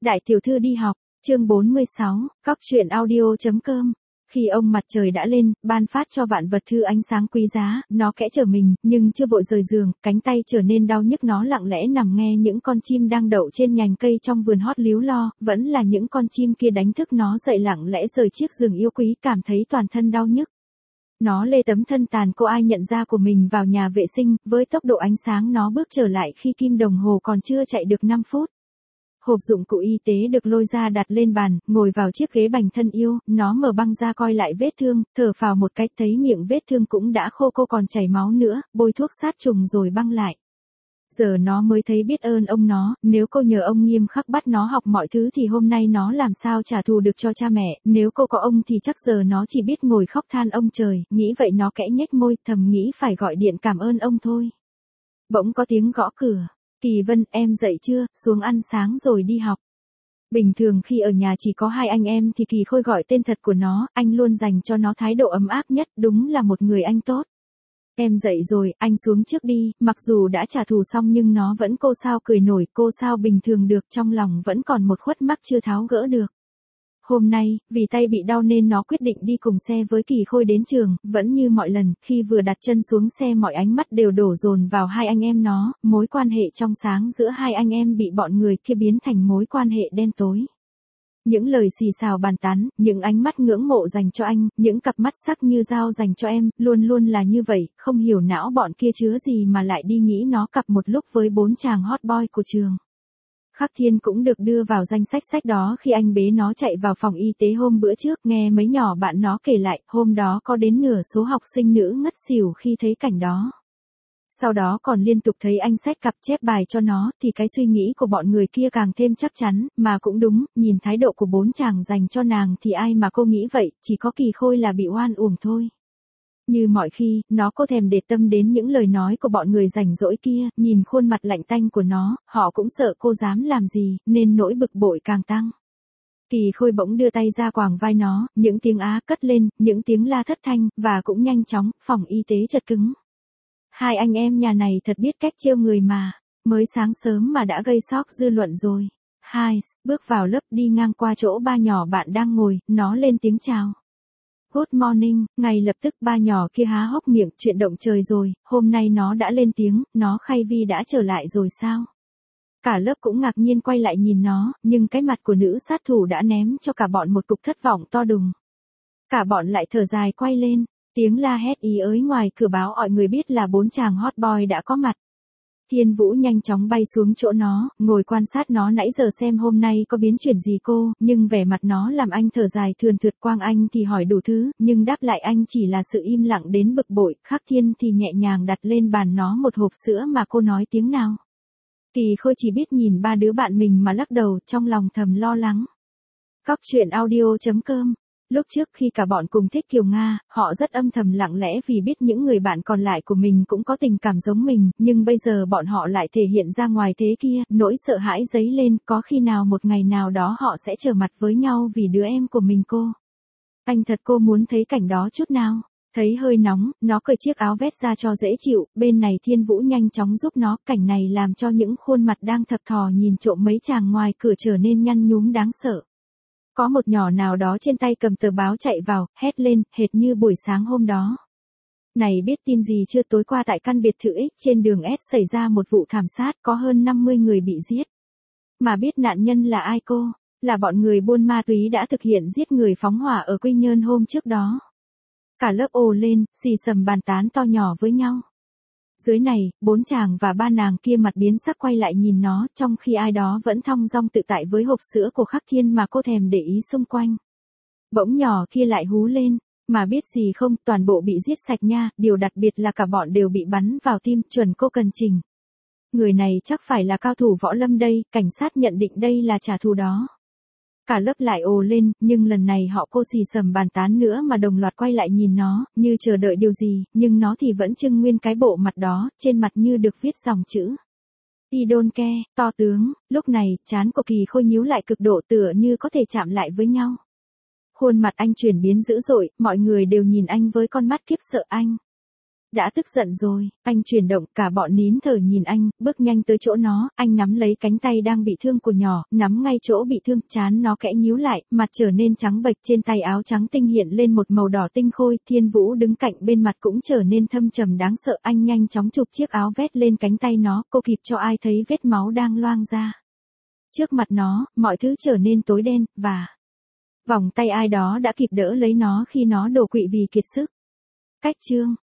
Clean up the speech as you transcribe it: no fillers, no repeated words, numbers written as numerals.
Đại tiểu thư đi học, chương 46, cóc truyện audio.com. Khi ông mặt trời đã lên, ban phát cho vạn vật thư ánh sáng quý giá, nó kẽ trở mình, nhưng chưa vội rời giường, cánh tay trở nên đau nhức, nó lặng lẽ nằm nghe những con chim đang đậu trên nhành cây trong vườn hót líu lo, vẫn là những con chim kia đánh thức nó dậy, lặng lẽ rời chiếc giường yêu quý, cảm thấy toàn thân đau nhức. Nó lê tấm thân tàn cô ai nhận ra của mình vào nhà vệ sinh, với tốc độ ánh sáng nó bước trở lại khi kim đồng hồ còn chưa chạy được 5 phút. Hộp dụng cụ y tế được lôi ra đặt lên bàn, ngồi vào chiếc ghế bành thân yêu, nó mở băng ra coi lại vết thương, thở phào một cái, thấy miệng vết thương cũng đã khô, cô còn chảy máu nữa, bôi thuốc sát trùng rồi băng lại. Giờ nó mới thấy biết ơn ông nó, nếu cô nhờ ông nghiêm khắc bắt nó học mọi thứ thì hôm nay nó làm sao trả thù được cho cha mẹ, nếu cô có ông thì chắc giờ nó chỉ biết ngồi khóc than ông trời, nghĩ vậy nó kẽ nhếch môi, thầm nghĩ phải gọi điện cảm ơn ông thôi. Bỗng có tiếng gõ cửa. Kỳ Vân, em dậy chưa, xuống ăn sáng rồi đi học. Bình thường khi ở nhà chỉ có hai anh em thì Kỳ Khôi gọi tên thật của nó, anh luôn dành cho nó thái độ ấm áp nhất, đúng là một người anh tốt. Em dậy rồi, anh xuống trước đi, mặc dù đã trả thù xong nhưng nó vẫn cô sao cười nổi, cô sao bình thường được, trong lòng vẫn còn một khuất mắc chưa tháo gỡ được. Hôm nay, vì tay bị đau nên nó quyết định đi cùng xe với Kỳ Khôi đến trường, vẫn như mọi lần, khi vừa đặt chân xuống xe mọi ánh mắt đều đổ dồn vào hai anh em nó, mối quan hệ trong sáng giữa hai anh em bị bọn người kia biến thành mối quan hệ đen tối. Những lời xì xào bàn tán, những ánh mắt ngưỡng mộ dành cho anh, những cặp mắt sắc như dao dành cho em, luôn luôn là như vậy, không hiểu não bọn kia chứa gì mà lại đi nghĩ nó cặp một lúc với 4 chàng hot boy của trường. Khắc Thiên cũng được đưa vào danh sách đó khi anh bế nó chạy vào phòng y tế hôm bữa trước, nghe mấy nhỏ bạn nó kể lại, hôm đó có đến nửa số học sinh nữ ngất xỉu khi thấy cảnh đó. Sau đó còn liên tục thấy anh xách cặp chép bài cho nó, thì cái suy nghĩ của bọn người kia càng thêm chắc chắn, mà cũng đúng, nhìn thái độ của 4 chàng dành cho nàng thì ai mà cô nghĩ vậy, chỉ có Kỳ Khôi là bị oan uổng thôi. Như mọi khi, nó có thèm để tâm đến những lời nói của bọn người rảnh rỗi kia, nhìn khuôn mặt lạnh tanh của nó, họ cũng sợ cô dám làm gì, nên nỗi bực bội càng tăng. Kỳ Khôi bỗng đưa tay ra quàng vai nó, những tiếng á cất lên, những tiếng la thất thanh, và cũng nhanh chóng, phòng y tế chật cứng. Hai anh em nhà này thật biết cách trêu người mà, mới sáng sớm mà đã gây sốc dư luận rồi. Hai, bước vào lớp đi ngang qua chỗ ba nhỏ bạn đang ngồi, nó lên tiếng chào. Good morning, ngay lập tức ba nhỏ kia há hốc miệng, chuyện động trời rồi, hôm nay nó đã lên tiếng, nó Khay Vi đã trở lại rồi sao? Cả lớp cũng ngạc nhiên quay lại nhìn nó, nhưng cái mặt của nữ sát thủ đã ném cho cả bọn một cục thất vọng to đùng. Cả bọn lại thở dài quay lên, tiếng la hét ý ới ngoài cửa báo mọi người biết là 4 chàng hot boy đã có mặt. Thiên Vũ nhanh chóng bay xuống chỗ nó, ngồi quan sát nó nãy giờ xem hôm nay có biến chuyển gì cô, nhưng vẻ mặt nó làm anh thở dài thườn thượt. Quang Anh thì hỏi đủ thứ, nhưng đáp lại anh chỉ là sự im lặng đến bực bội. Khắc Thiên thì nhẹ nhàng đặt lên bàn nó một hộp sữa mà cô nói tiếng nào. Kỳ Khôi chỉ biết nhìn ba đứa bạn mình mà lắc đầu, trong lòng thầm lo lắng. Cóc truyện audio.com. Lúc trước khi cả bọn cùng thích Kiều Nga, họ rất âm thầm lặng lẽ vì biết những người bạn còn lại của mình cũng có tình cảm giống mình, nhưng bây giờ bọn họ lại thể hiện ra ngoài thế kia, nỗi sợ hãi dấy lên, có khi nào một ngày nào đó họ sẽ trở mặt với nhau vì đứa em của mình cô. Anh thật cô muốn thấy cảnh đó chút nào. Thấy hơi nóng, nó cởi chiếc áo vest ra cho dễ chịu, bên này Thiên Vũ nhanh chóng giúp nó, cảnh này làm cho những khuôn mặt đang thập thò nhìn trộm mấy chàng ngoài cửa trở nên nhăn nhúm đáng sợ. Có một nhỏ nào đó trên tay cầm tờ báo chạy vào, hét lên, hệt như buổi sáng hôm đó. Này biết tin gì chưa, tối qua tại căn biệt thự X trên đường S xảy ra một vụ thảm sát, có hơn 50 người bị giết. Mà biết nạn nhân là ai cô? Là bọn người buôn ma túy đã thực hiện giết người phóng hỏa ở Quy Nhơn hôm trước đó. Cả lớp ồ lên, xì xầm bàn tán to nhỏ với nhau. Dưới này, 4 chàng và 3 nàng kia mặt biến sắc quay lại nhìn nó, trong khi ai đó vẫn thong dong tự tại với hộp sữa của Khắc Thiên mà cô thèm để ý xung quanh. Bỗng nhỏ kia lại hú lên, mà biết gì không, toàn bộ bị giết sạch nha, điều đặc biệt là cả bọn đều bị bắn vào tim, chuẩn cô cần trình. Người này chắc phải là cao thủ võ lâm đây, cảnh sát nhận định đây là trả thù đó. Cả lớp lại ồ lên, nhưng lần này họ cô xì xầm bàn tán nữa mà đồng loạt quay lại nhìn nó, như chờ đợi điều gì, nhưng nó thì vẫn trưng nguyên cái bộ mặt đó, trên mặt như được viết dòng chữ. I don't care, to tướng. Lúc này, trán của Kỳ Khôi nhíu lại cực độ tựa như có thể chạm lại với nhau. Khuôn mặt anh chuyển biến dữ dội, mọi người đều nhìn anh với con mắt khiếp sợ anh. Đã tức giận rồi, anh chuyển động, cả bọn nín thở nhìn anh, bước nhanh tới chỗ nó, anh nắm lấy cánh tay đang bị thương của nhỏ, nắm ngay chỗ bị thương, trán nó khẽ nhíu lại, mặt trở nên trắng bệch, trên tay áo trắng tinh hiện lên một màu đỏ tinh khôi, Thiên Vũ đứng cạnh bên mặt cũng trở nên thâm trầm đáng sợ, anh nhanh chóng chụp chiếc áo vét lên cánh tay nó, cô kịp cho ai thấy vết máu đang loang ra. Trước mặt nó, mọi thứ trở nên tối đen, và vòng tay ai đó đã kịp đỡ lấy nó khi nó đổ quỵ vì kiệt sức. Cách chương